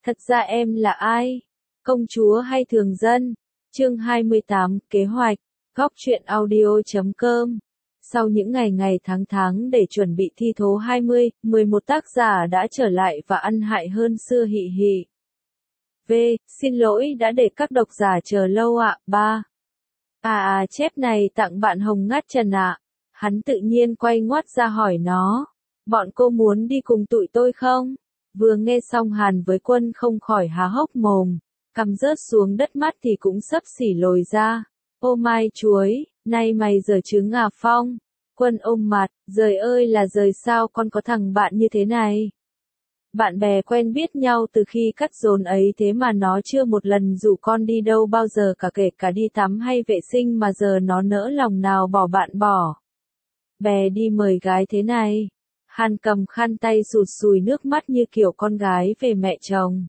Thật ra em là ai? Công chúa hay thường dân? Chương 28, kế hoạch, góc truyện audio.com. Sau những ngày tháng để chuẩn bị thi thố 20, 11 tác giả đã trở lại và ăn hại hơn xưa hị hị. Xin lỗi đã để các độc giả chờ lâu ạ. 3. Chép này tặng bạn Hồng Ngát Trần ạ. Hắn tự nhiên quay ngoắt ra hỏi nó. Bọn cô muốn đi cùng tụi tôi không? Vừa nghe xong Hàn với Quân không khỏi há hốc mồm, cằm rớt xuống đất, mắt thì cũng xấp xỉ lồi ra. Ô mai chuối, nay mày giờ trứng à Phong? Quân ôm mặt, giời ơi là giời, sao con có thằng bạn như thế này? Bạn bè quen biết nhau từ khi cắt dồn ấy thế mà nó chưa một lần rủ con đi đâu bao giờ cả, kể cả đi tắm hay vệ sinh mà giờ nó nỡ lòng nào bỏ bạn bỏ. Bè đi mời gái thế này. Hàn cầm khăn tay sụt sùi nước mắt như kiểu con gái về mẹ chồng.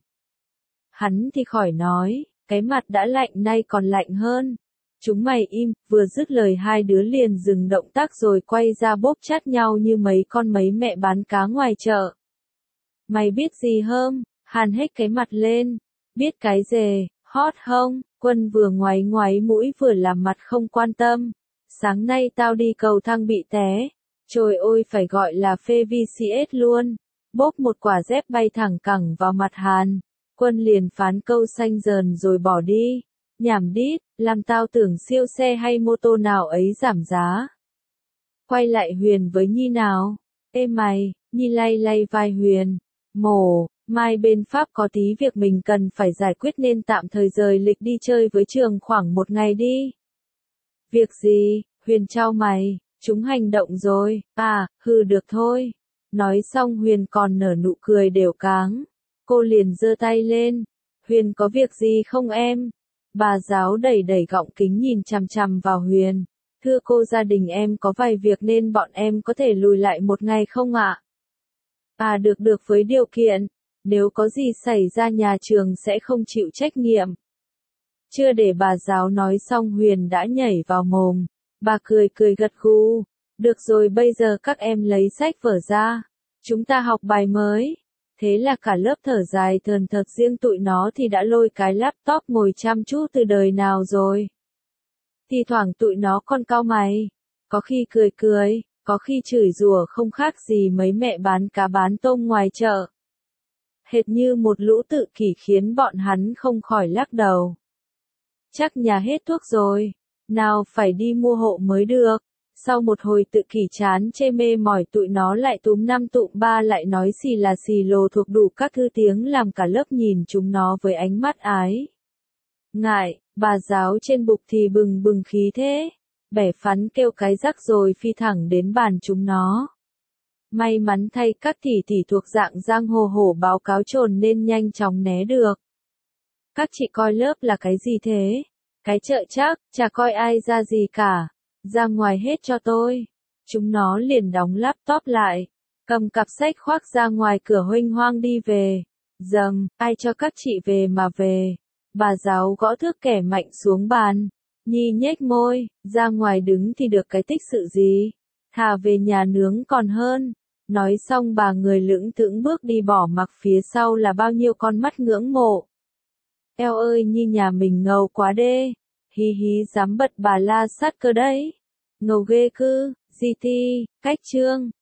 Hắn thì khỏi nói, cái mặt đã lạnh nay còn lạnh hơn. Chúng mày im, vừa dứt lời hai đứa liền dừng động tác rồi quay ra bóp chát nhau như mấy con mấy mẹ bán cá ngoài chợ. Mày biết gì hông? Hàn hếch cái mặt lên. Biết cái gì, hot không? Quân vừa ngoáy ngoáy mũi vừa làm mặt không quan tâm. Sáng nay tao đi cầu thang bị té. Trời ơi, phải gọi là phê VCS luôn. Bóp một quả dép bay thẳng cẳng vào mặt Hàn. Quân liền phán câu xanh dờn rồi bỏ đi. Nhảm đít, làm tao tưởng siêu xe hay mô tô nào ấy giảm giá. Quay lại Huyền với Nhi nào. Ê mày, Nhi lay lay vai Huyền. Mổ, mai bên Pháp có tí việc mình cần phải giải quyết nên tạm thời rời lịch đi chơi với trường khoảng một ngày đi. Việc gì? Huyền trao mày. Chúng hành động rồi. Được thôi. Nói xong Huyền còn nở nụ cười đều cáng. Cô liền giơ tay lên. Huyền có việc gì không em? Bà giáo đẩy gọng kính nhìn chằm chằm vào Huyền. Thưa cô, gia đình em có vài việc nên bọn em có thể lùi lại một ngày không ạ? Được với điều kiện. Nếu có gì xảy ra nhà trường sẽ không chịu trách nhiệm. Chưa để bà giáo nói xong Huyền đã nhảy vào mồm. Bà cười gật gù. Được rồi, bây giờ các em lấy sách vở ra. Chúng ta học bài mới. Thế là cả lớp thở dài thườn thượt, riêng tụi nó thì đã lôi cái laptop ngồi chăm chú từ đời nào rồi. Thì thoảng tụi nó còn cau mày. Có khi cười, có khi chửi rủa không khác gì mấy mẹ bán cá bán tôm ngoài chợ. Hệt như một lũ tự kỷ khiến bọn hắn không khỏi lắc đầu. Chắc nhà hết thuốc rồi. Nào phải đi mua hộ mới được. Sau một hồi tự kỷ chán chê mê mỏi, tụi nó lại túm năm tụm ba lại nói xì là xì lồ thuộc đủ các thứ tiếng làm cả lớp nhìn chúng nó với ánh mắt ái ngại. Bà giáo trên bục thì bừng khí thế. Bẻ phắn kêu cái rắc rồi phi thẳng đến bàn chúng nó. May mắn thay các tỷ thuộc dạng giang hồ hổ báo cáo trồn nên nhanh chóng né được. Các chị coi lớp là cái gì thế? Cái chợ chắc, chả coi ai ra gì cả. Ra ngoài hết cho tôi. Chúng nó liền đóng laptop lại. Cầm cặp sách khoác ra ngoài cửa huênh hoang đi về. Dầm, ai cho các chị về mà về. Bà giáo gõ thước kẻ mạnh xuống bàn. Nhi nhếch môi, ra ngoài đứng thì được cái tích sự gì. Thà về nhà nướng còn hơn. Nói xong bà người lững thững bước đi, bỏ mặc phía sau là bao nhiêu con mắt ngưỡng mộ. Eo ơi, Nhi nhà mình ngầu quá đê. Hí dám bật bà la sát cơ đấy. Ngầu ghê cư, GT, cách chương.